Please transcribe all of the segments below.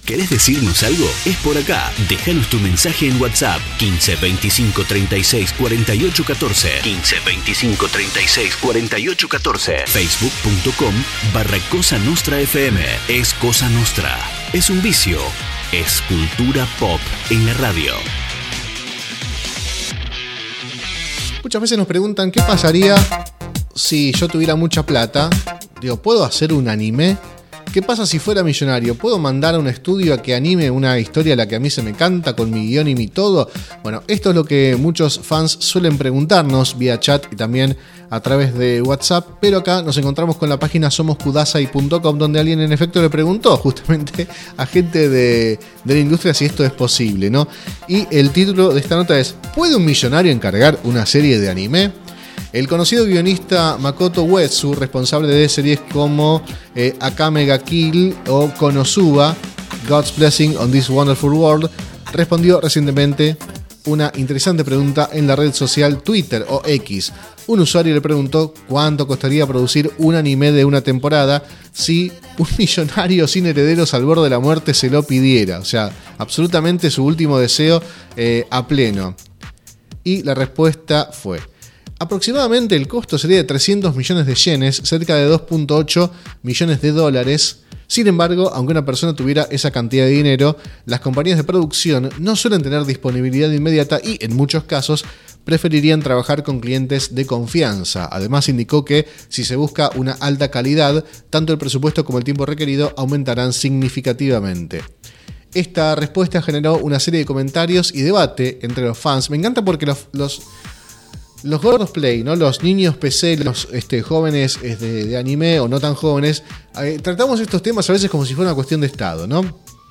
¿Querés decirnos algo? Es por acá. Déjanos tu mensaje en WhatsApp 15 25 36 48 14. 15 25 36 48 14. Facebook.com/Cosa Nostra FM. Es Cosa Nostra. Es un vicio. Es cultura pop en la radio. Muchas veces nos preguntan qué pasaría si yo tuviera mucha plata. Digo, ¿puedo hacer un anime? ¿Qué pasa si fuera millonario? ¿Puedo mandar a un estudio a que anime una historia a la que a mí se me canta con mi guión y mi todo? Bueno, esto es lo que muchos fans suelen preguntarnos vía chat y también a través de WhatsApp, pero acá nos encontramos con la página somoskudasai.com, donde alguien en efecto le preguntó justamente a gente de la industria si esto es posible, ¿no? Y el título de esta nota es: ¿puede un millonario encargar una serie de anime? El conocido guionista Makoto Uesu, responsable de series como Akame ga Kill o Konosuba, God's Blessing on This Wonderful World, respondió recientemente una interesante pregunta en la red social Twitter o X. Un usuario le preguntó cuánto costaría producir un anime de una temporada si un millonario sin herederos al borde de la muerte se lo pidiera. O sea, absolutamente su último deseo a pleno. Y la respuesta fue: aproximadamente el costo sería de 300 millones de yenes, cerca de 2.8 millones de dólares. Sin embargo, aunque una persona tuviera esa cantidad de dinero, las compañías de producción no suelen tener disponibilidad inmediata y, en muchos casos, preferirían trabajar con clientes de confianza. Además, indicó que si se busca una alta calidad, tanto el presupuesto como el tiempo requerido aumentarán significativamente. Esta respuesta generó una serie de comentarios y debate entre los fans. Me encanta porque los gordos play, ¿no? Los niños PC, los jóvenes de anime o no tan jóvenes, tratamos estos temas a veces como si fuera una cuestión de estado, ¿no?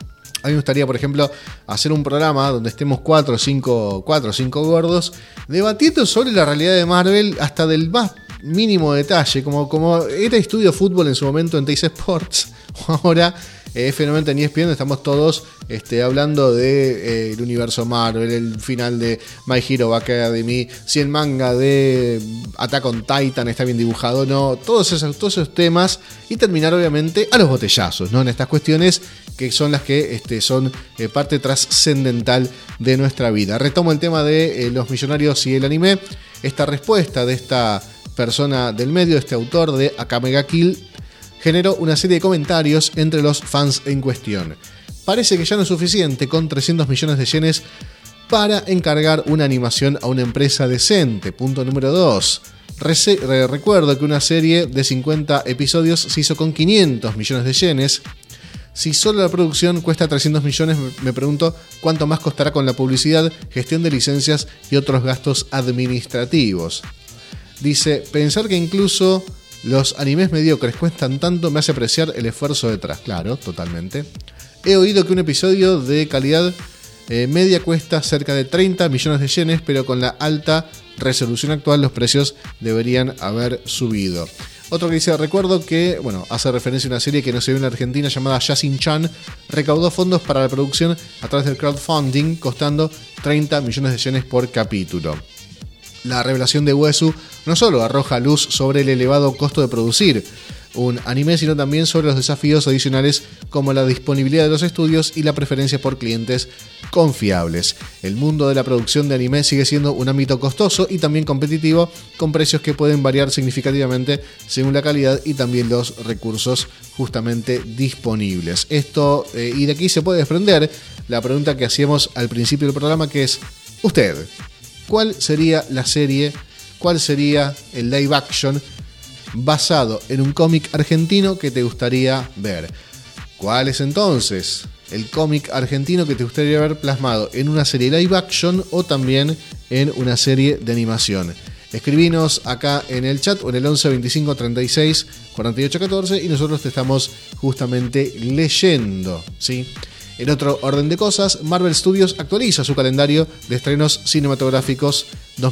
A mí me gustaría, por ejemplo, hacer un programa donde estemos 4 o 5 gordos debatiendo sobre la realidad de Marvel hasta del más mínimo detalle, como era Estudio Fútbol en su momento en Teis Sports, ahora F90 en ESPN, estamos todos hablando de el universo Marvel, el final de My Hero Academy, si el manga de Attack on Titan está bien dibujado o no, todos esos temas, y terminar obviamente a los botellazos, ¿no? En estas cuestiones que son las que son parte trascendental de nuestra vida. Retomo el tema de los millonarios y el anime. Esta respuesta de esta persona del medio, este autor de Akame ga Kill, generó una serie de comentarios entre los fans en cuestión. Parece que ya no es suficiente con 300 millones de yenes para encargar una animación a una empresa decente. Punto número 2. Recuerdo que una serie de 50 episodios se hizo con 500 millones de yenes. Si solo la producción cuesta 300 millones, me pregunto cuánto más costará con la publicidad, gestión de licencias y otros gastos administrativos. Dice, pensar que incluso los animes mediocres cuestan tanto me hace apreciar el esfuerzo detrás. Claro, totalmente. He oído que un episodio de calidad media cuesta cerca de 30 millones de yenes, pero con la alta resolución actual los precios deberían haber subido. Otro que dice, recuerdo que, hace referencia a una serie que no se vio en Argentina llamada Yasin-chan, recaudó fondos para la producción a través del crowdfunding, costando 30 millones de yenes por capítulo. La revelación de Uesu no solo arroja luz sobre el elevado costo de producir un anime, sino también sobre los desafíos adicionales como la disponibilidad de los estudios y la preferencia por clientes confiables. El mundo de la producción de anime sigue siendo un ámbito costoso y también competitivo, con precios que pueden variar significativamente según la calidad y también los recursos justamente disponibles. Esto, y de aquí se puede desprender la pregunta que hacíamos al principio del programa, que es, usted, ¿cuál sería la serie, cuál sería el live action basado en un cómic argentino que te gustaría ver? ¿Cuál es entonces el cómic argentino que te gustaría ver plasmado en una serie live action o también en una serie de animación? Escribinos acá en el chat o en el 11 25 36 48 14 y nosotros te estamos justamente leyendo, ¿sí? En otro orden de cosas, Marvel Studios actualiza su calendario de estrenos cinematográficos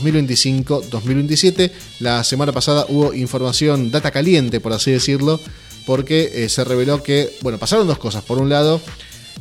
2025-2027. La semana pasada hubo información, data caliente, por así decirlo, porque se reveló que, pasaron dos cosas. Por un lado,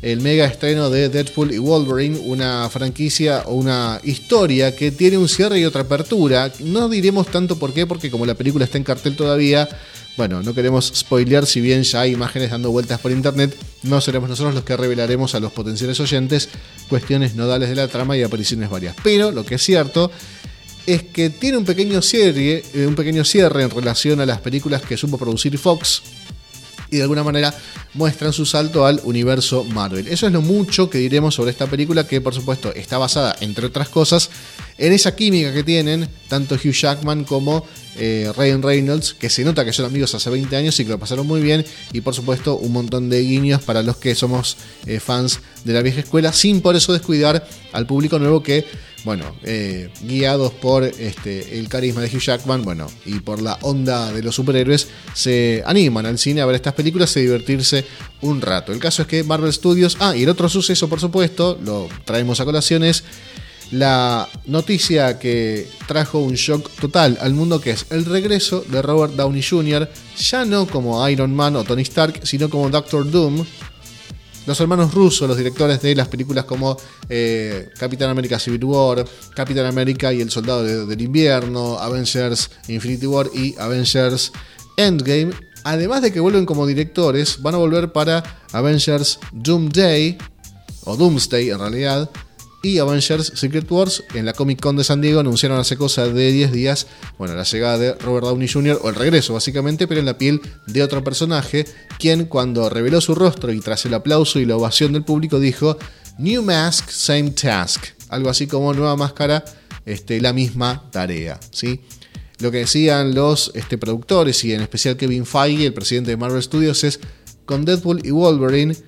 el mega estreno de Deadpool y Wolverine, una franquicia o una historia que tiene un cierre y otra apertura. No diremos tanto por qué, porque como la película está en cartel todavía, bueno, no queremos spoilear, si bien ya hay imágenes dando vueltas por internet, no seremos nosotros los que revelaremos a los potenciales oyentes cuestiones nodales de la trama y apariciones varias. Pero lo que es cierto es que tiene un pequeño cierre en relación a las películas que supo producir Fox, y de alguna manera muestran su salto al universo Marvel. Eso es lo mucho que diremos sobre esta película, que por supuesto está basada, entre otras cosas, en esa química que tienen tanto Hugh Jackman como Ryan Reynolds, que se nota que son amigos hace 20 años y que lo pasaron muy bien, y por supuesto un montón de guiños para los que somos fans de la vieja escuela, sin por eso descuidar al público nuevo que, bueno, guiados por el carisma de Hugh Jackman, bueno, y por la onda de los superhéroes, se animan al cine a ver estas películas y divertirse un rato. El caso es que Marvel Studios, y el otro suceso, por supuesto, lo traemos a colación, es la noticia que trajo un shock total al mundo, que es el regreso de Robert Downey Jr., ya no como Iron Man o Tony Stark, sino como Doctor Doom. Los hermanos Russo, los directores de las películas como Capitán América Civil War, Capitán América y el Soldado del Invierno, Avengers Infinity War y Avengers Endgame, además de que vuelven como directores, van a volver para Avengers Doomsday, o Doomsday en realidad, y Avengers Secret Wars. En la Comic Con de San Diego anunciaron hace cosa de 10 días, bueno, la llegada de Robert Downey Jr., o el regreso básicamente, pero en la piel de otro personaje, quien cuando reveló su rostro y tras el aplauso y la ovación del público dijo: New mask, same task. Algo así como nueva máscara, la misma tarea, ¿sí? Lo que decían los productores, y en especial Kevin Feige, el presidente de Marvel Studios, es: con Deadpool y Wolverine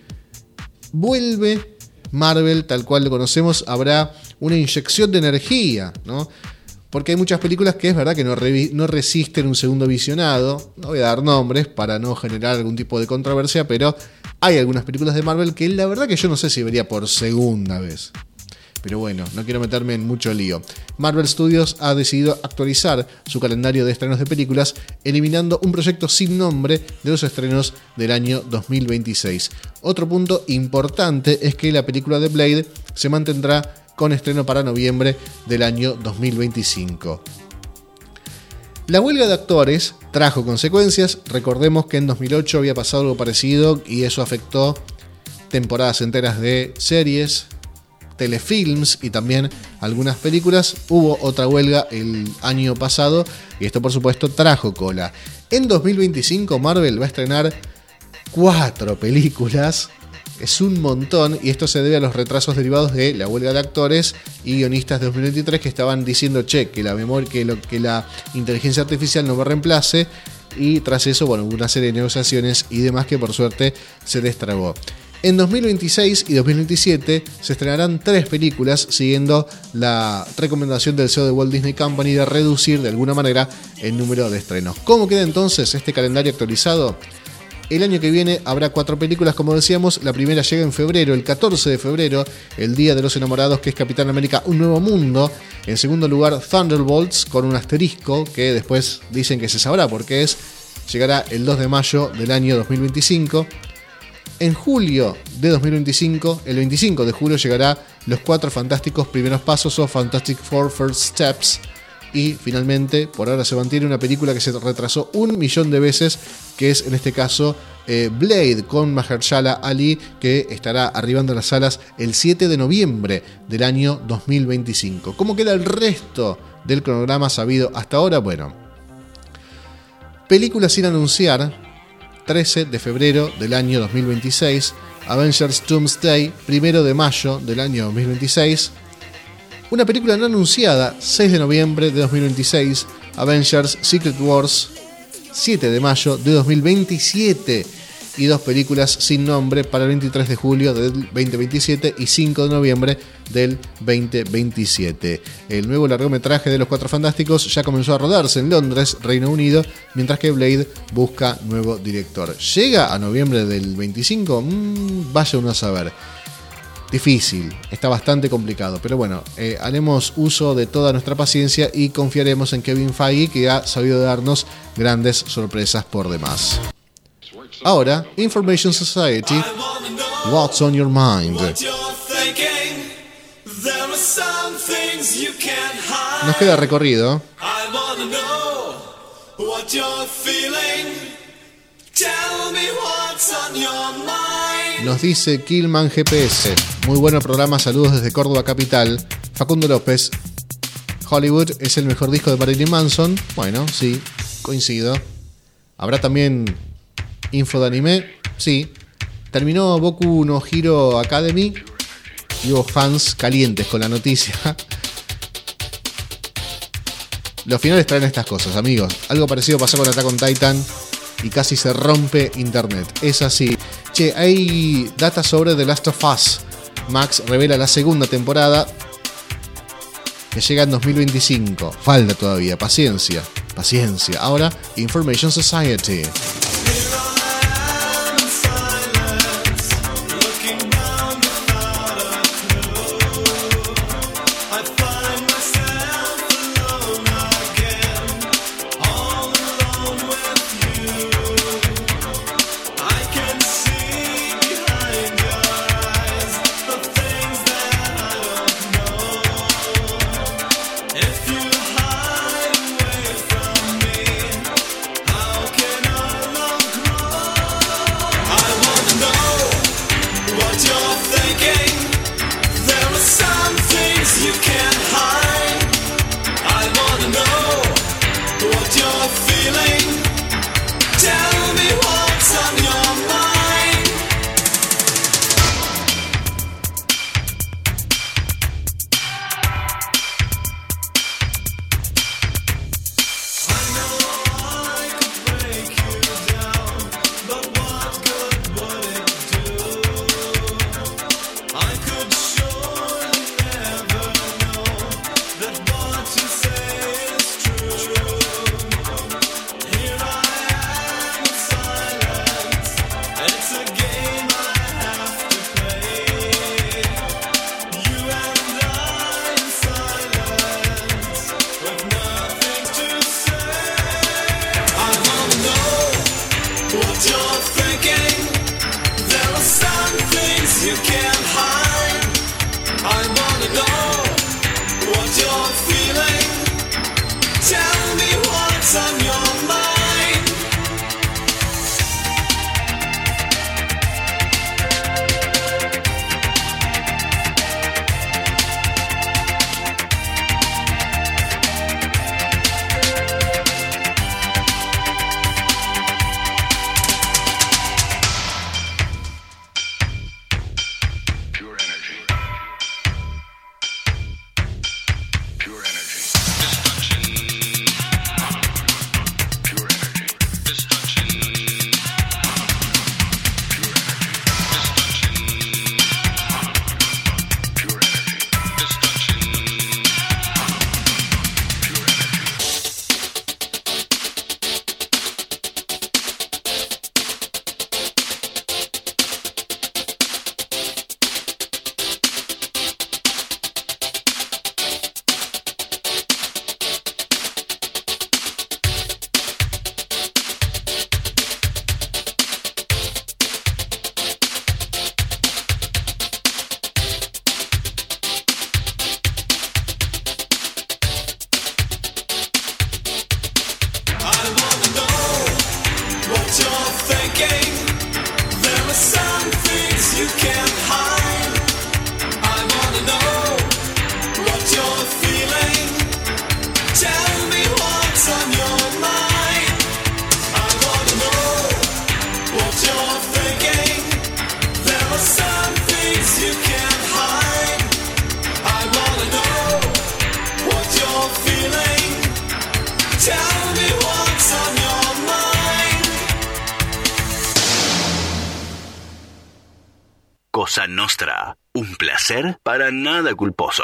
vuelve Marvel tal cual lo conocemos, habrá una inyección de energía, ¿no? Porque hay muchas películas que es verdad que no resisten un segundo visionado. No voy a dar nombres para no generar algún tipo de controversia, pero hay algunas películas de Marvel que la verdad que yo no sé si vería por segunda vez. Pero bueno, no quiero meterme en mucho lío. Marvel Studios ha decidido actualizar su calendario de estrenos de películas, eliminando un proyecto sin nombre de los estrenos del año 2026. Otro punto importante es que la película de Blade se mantendrá con estreno para noviembre del año 2025. La huelga de actores trajo consecuencias. Recordemos que en 2008 había pasado algo parecido y eso afectó temporadas enteras de series, telefilms y también algunas películas. Hubo otra huelga el año pasado y esto por supuesto trajo cola. En 2025 Marvel va a estrenar 4 películas. Es un montón, y esto se debe a los retrasos derivados de la huelga de actores y guionistas de 2023 que estaban diciendo que la inteligencia artificial no me reemplace, y tras eso, bueno, hubo una serie de negociaciones y demás que por suerte se destrabó. En 2026 y 2027 se estrenarán 3 películas, siguiendo la recomendación del CEO de Walt Disney Company de reducir de alguna manera el número de estrenos. ¿Cómo queda entonces este calendario actualizado? El año que viene habrá 4 películas, como decíamos. La primera llega en febrero, el 14 de febrero, el Día de los Enamorados, que es Capitán América Un Nuevo Mundo. En segundo lugar, Thunderbolts, con un asterisco que después dicen que se sabrá por qué es. Llegará el 2 de mayo del año 2025. En julio de 2025, el 25 de julio, llegará Los 4 Fantásticos Primeros Pasos, o Fantastic Four First Steps. Y finalmente, por ahora se mantiene una película que se retrasó 1.000.000 de veces, que es en este caso Blade, con Mahershala Ali, que estará arribando a las salas el 7 de noviembre del año 2025. ¿Cómo queda el resto del cronograma sabido hasta ahora? Bueno, películas sin anunciar: 13 de febrero del año 2026, Avengers Doomsday, 1 de mayo del año 2026. Una película no anunciada, 6 de noviembre de 2026, Avengers Secret Wars, 7 de mayo de 2027. Y 2 películas sin nombre para el 23 de julio del 2027 y 5 de noviembre del 2027. El nuevo largometraje de Los 4 Fantásticos ya comenzó a rodarse en Londres, Reino Unido, mientras que Blade busca nuevo director. ¿Llega a noviembre del 25? Vaya uno a saber. Difícil, está bastante complicado, pero bueno, haremos uso de toda nuestra paciencia y confiaremos en Kevin Feige, que ha sabido darnos grandes sorpresas por demás. Ahora, Information Society, What's on Your Mind. Nos queda recorrido. Nos dice Killman GPS. Muy buen programa, saludos desde Córdoba capital. Facundo López. Hollywood es el mejor disco de Marilyn Manson. Bueno, sí, coincido. ¿Habrá también info de anime? Sí. Terminó Boku no Hero Academy y hubo fans calientes con la noticia. Los finales traen estas cosas, amigos. Algo parecido pasó con Attack on Titan y casi se rompe internet. Es así. Che, hay data sobre The Last of Us. Max revela la segunda temporada que llega en 2025. Falta todavía, paciencia. Ahora, Information Society. Cosa Nostra, un placer para nada culposo.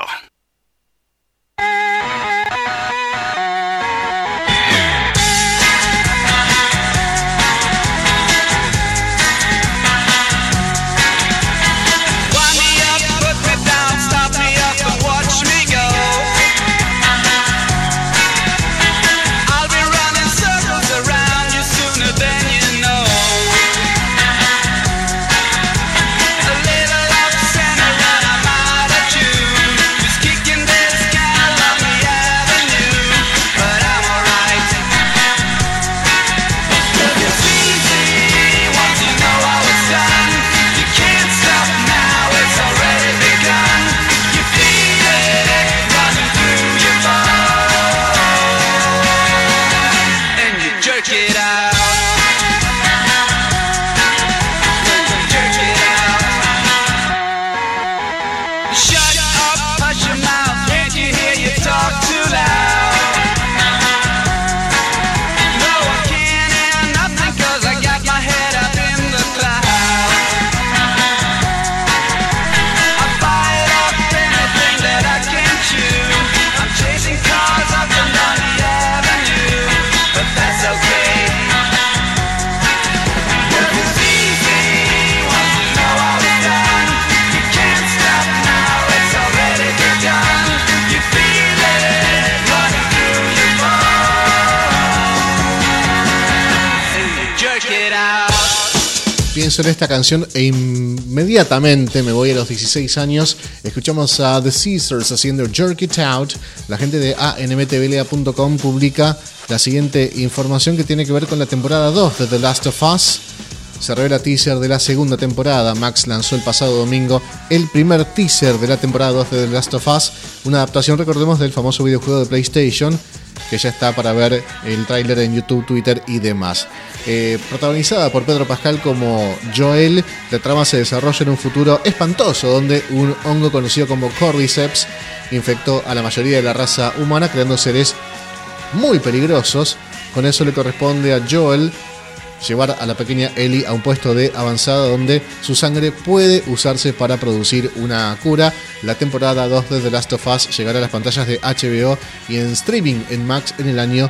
pienso en esta canción e inmediatamente me voy a los 16 años. Escuchamos a The Caesars haciendo Jerk It Out. La gente de anmtvlea.com publica la siguiente información que tiene que ver con la temporada 2 de The Last of Us. Se revela teaser de la segunda temporada. Max lanzó el pasado domingo el primer teaser de la temporada 2 de The Last of Us, una adaptación, recordemos, del famoso videojuego de PlayStation, que ya está para ver el tráiler en YouTube, Twitter y demás. Protagonizada por Pedro Pascal como Joel, la trama se desarrolla en un futuro espantoso donde un hongo conocido como Cordyceps infectó a la mayoría de la raza humana, creando seres muy peligrosos. Con eso le corresponde a Joel llevar a la pequeña Ellie a un puesto de avanzada donde su sangre puede usarse para producir una cura. La temporada 2 de The Last of Us llegará a las pantallas de HBO y en streaming en Max en el año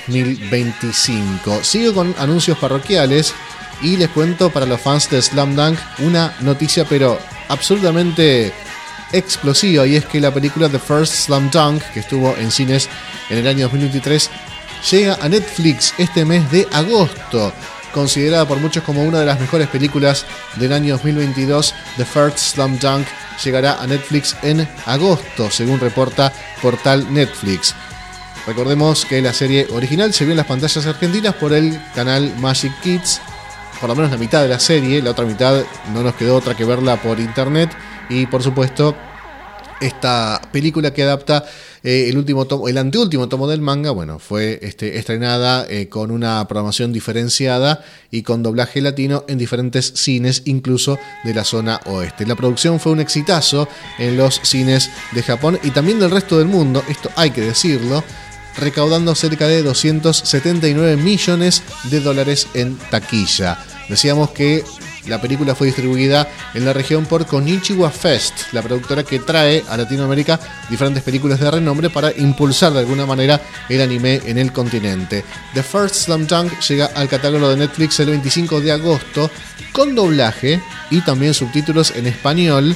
2025. Sigo con anuncios parroquiales y les cuento para los fans de Slam Dunk una noticia pero absolutamente explosiva, y es que la película The First Slam Dunk, que estuvo en cines en el año 2023, llega a Netflix este mes de agosto. Considerada por muchos como una de las mejores películas del año 2022, The First Slam Dunk llegará a Netflix en agosto, según reporta Portal Netflix. Recordemos que la serie original se vio en las pantallas argentinas por el canal Magic Kids, por lo menos la mitad de la serie. La otra mitad no nos quedó otra que verla por internet, y por supuesto esta película que adapta el anteúltimo tomo del manga, bueno, fue estrenada con una programación diferenciada y con doblaje latino en diferentes cines, incluso de la zona oeste. La producción fue un exitazo en los cines de Japón y también del resto del mundo, esto hay que decirlo, recaudando cerca de $279 millones en taquilla. Decíamos que la película fue distribuida en la región por Konichiwa Fest, la productora que trae a Latinoamérica diferentes películas de renombre para impulsar de alguna manera el anime en el continente. The First Slam Dunk llega al catálogo de Netflix el 25 de agosto con doblaje y también subtítulos en español,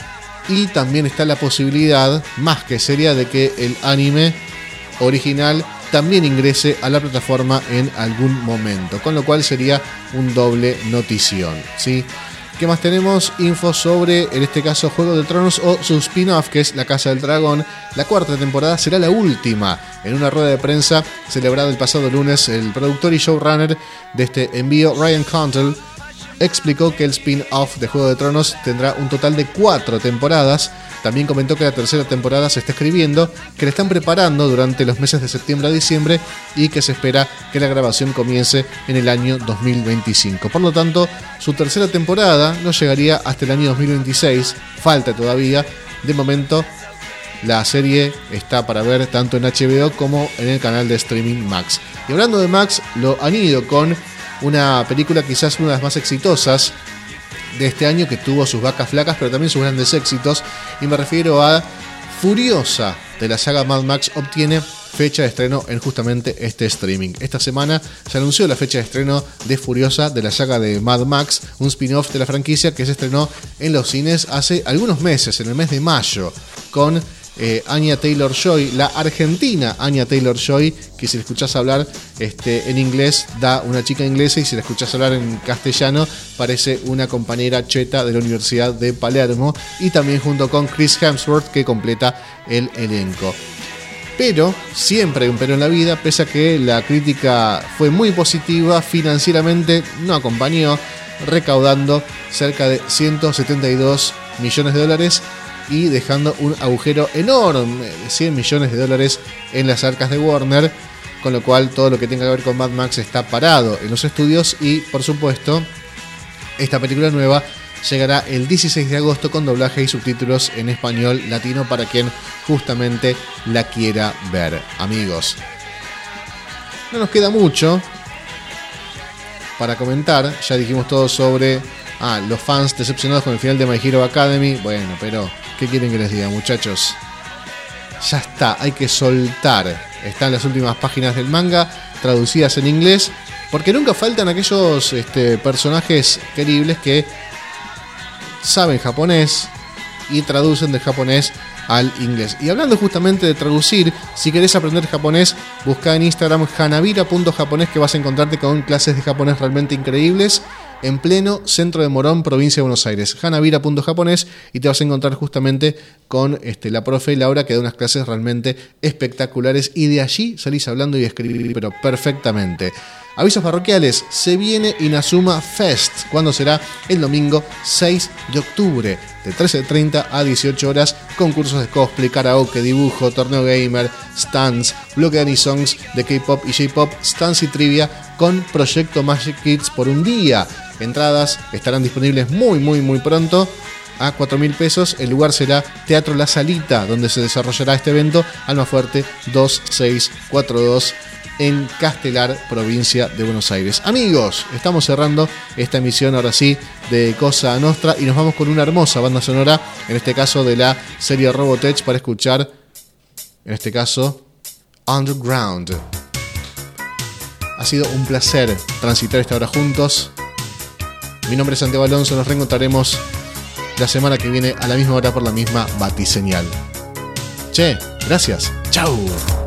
y también está la posibilidad, más que seria, de que el anime original también ingrese a la plataforma en algún momento, con lo cual sería un doble notición, ¿sí? ¿Qué más tenemos? Info sobre, en este caso, Juego de Tronos o su spin-off, que es La Casa del Dragón. La cuarta temporada será la última. En una rueda de prensa celebrada el pasado lunes, el productor y showrunner de este envío, Ryan Condal, explicó que el spin-off de Juego de Tronos tendrá un total de 4 temporadas. También comentó que la tercera temporada se está escribiendo, que la están preparando durante los meses de septiembre a diciembre y que se espera que la grabación comience en el año 2025. Por lo tanto, su tercera temporada no llegaría hasta el año 2026, falta todavía. De momento, la serie está para ver tanto en HBO como en el canal de streaming Max. Y hablando de Max, lo han ido con una película quizás una de las más exitosas de este año, que tuvo sus vacas flacas pero también sus grandes éxitos, y me refiero a Furiosa de la saga Mad Max. Obtiene fecha de estreno en justamente este streaming. Esta semana se anunció la fecha de estreno de Furiosa de la saga de Mad Max, un spin-off de la franquicia que se estrenó en los cines hace algunos meses, en el mes de mayo, con Anya Taylor-Joy, la argentina Anya Taylor-Joy, que si la escuchás hablar en inglés da una chica inglesa, y si la escuchás hablar en castellano parece una compañera cheta de la Universidad de Palermo, y también junto con Chris Hemsworth, que completa el elenco. Pero siempre hay un pero en la vida. Pese a que la crítica fue muy positiva, financieramente no acompañó, recaudando cerca de $172 millones y dejando un agujero enorme de $100 millones en las arcas de Warner, con lo cual todo lo que tenga que ver con Mad Max está parado en los estudios. Y por supuesto, esta película nueva llegará el 16 de agosto con doblaje y subtítulos en español latino para quien justamente la quiera ver. Amigos, no nos queda mucho para comentar. Ya dijimos todo sobre los fans decepcionados con el final de My Hero Academy. Bueno, pero ¿qué quieren que les diga, muchachos? Ya está, hay que soltar. Están las últimas páginas del manga traducidas en inglés, porque nunca faltan aquellos personajes queribles que saben japonés y traducen del japonés al inglés. Y hablando justamente de traducir, si querés aprender japonés, busca en Instagram hanabira.japonés, que vas a encontrarte con clases de japonés realmente increíbles. en pleno centro de Morón, provincia de Buenos Aires. Hanavira.japonés, y te vas a encontrar justamente con la profe Laura, que da unas clases realmente espectaculares, y de allí salís hablando y escribir, pero perfectamente. Avisos parroquiales, se viene Inazuma Fest. ¿Cuándo será? El domingo 6 de octubre, de 13:30 a 18 horas, concursos de cosplay, karaoke, dibujo, torneo gamer, stands, bloque de anisongs de K-pop y J-pop, stands y trivia con Proyecto Magic Kids por un día. Entradas estarán disponibles muy pronto a 4.000 pesos. El lugar será Teatro La Salita, donde se desarrollará este evento, Almafuerte 2642, en Castelar, provincia de Buenos Aires. Amigos, estamos cerrando esta emisión ahora sí de Cosa Nostra, y nos vamos con una hermosa banda sonora, en este caso de la serie Robotech, para escuchar, en este caso, Underground. Ha sido un placer transitar esta hora juntos. Mi nombre es Santiago Alonso, nos reencontraremos la semana que viene a la misma hora por la misma batiseñal. Che, gracias. Chau.